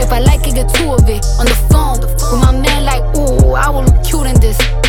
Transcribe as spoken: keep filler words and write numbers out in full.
If I like it, get two of it. On the phone with my man, like, ooh, I will look cute in this.